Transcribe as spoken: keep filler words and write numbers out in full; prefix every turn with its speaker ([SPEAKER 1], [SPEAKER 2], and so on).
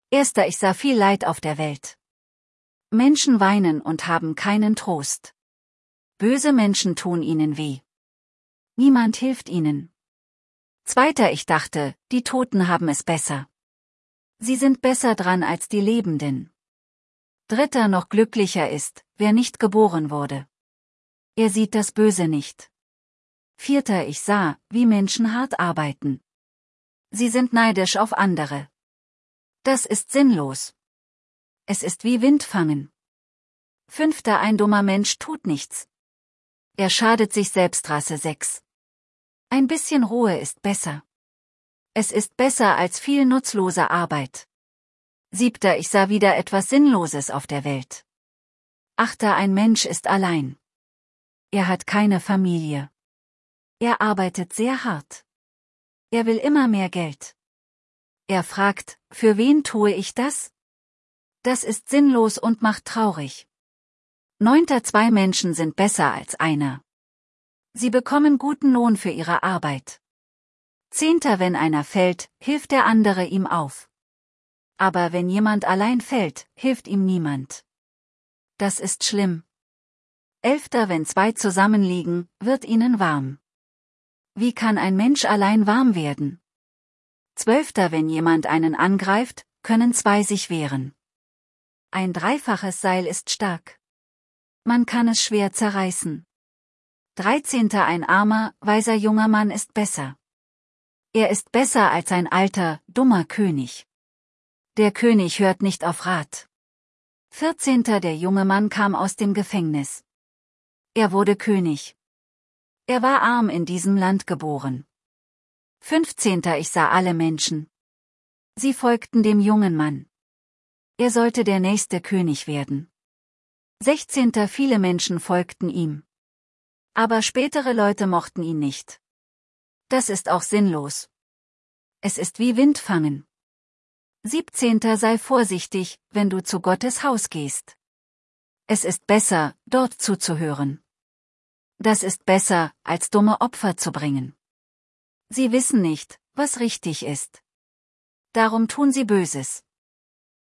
[SPEAKER 1] Erster Ich sah viel Leid auf der Welt. Menschen weinen und haben keinen Trost. Böse Menschen tun ihnen weh. Niemand hilft ihnen. Zweiter Ich dachte, die Toten haben es besser. Sie sind besser dran als die Lebenden. Dritter Noch glücklicher ist, wer nicht geboren wurde. Er sieht das Böse nicht. Vierter Ich sah, wie Menschen hart arbeiten. Sie sind neidisch auf andere. Das ist sinnlos. Es ist wie Wind fangen. Fünfter Ein dummer Mensch tut nichts. Er schadet sich selbst. Rasse sechs. Ein bisschen Ruhe ist besser. Es ist besser als viel nutzlose Arbeit. Siebter Ich sah wieder etwas Sinnloses auf der Welt. Achter Ein Mensch ist allein. Er hat keine Familie. Er arbeitet sehr hart. Er will immer mehr Geld. Er fragt, für wen tue ich das? Das ist sinnlos und macht traurig. Neunter Zwei Menschen sind besser als einer. Sie bekommen guten Lohn für ihre Arbeit. Zehnter Wenn einer fällt, hilft der andere ihm auf. Aber wenn jemand allein fällt, hilft ihm niemand. Das ist schlimm. Elfter Wenn zwei zusammenliegen, wird ihnen warm. Wie kann ein Mensch allein warm werden? Zwölfter Wenn jemand einen angreift, können zwei sich wehren. Ein dreifaches Seil ist stark. Man kann es schwer zerreißen. Dreizehnter Ein armer, weiser junger Mann ist besser. Er ist besser als ein alter, dummer König. Der König hört nicht auf Rat. Vierzehnter Der junge Mann kam aus dem Gefängnis. Er wurde König. Er war arm in diesem Land geboren. Fünfzehnter Ich sah alle Menschen. Sie folgten dem jungen Mann. Er sollte der nächste König werden. Sechzehnter Viele Menschen folgten ihm. Aber spätere Leute mochten ihn nicht. Das ist auch sinnlos. Es ist wie Wind fangen. Siebzehnter Sei vorsichtig, wenn du zu Gottes Haus gehst. Es ist besser, dort zuzuhören. Das ist besser, als dumme Opfer zu bringen. Sie wissen nicht, was richtig ist. Darum tun sie Böses.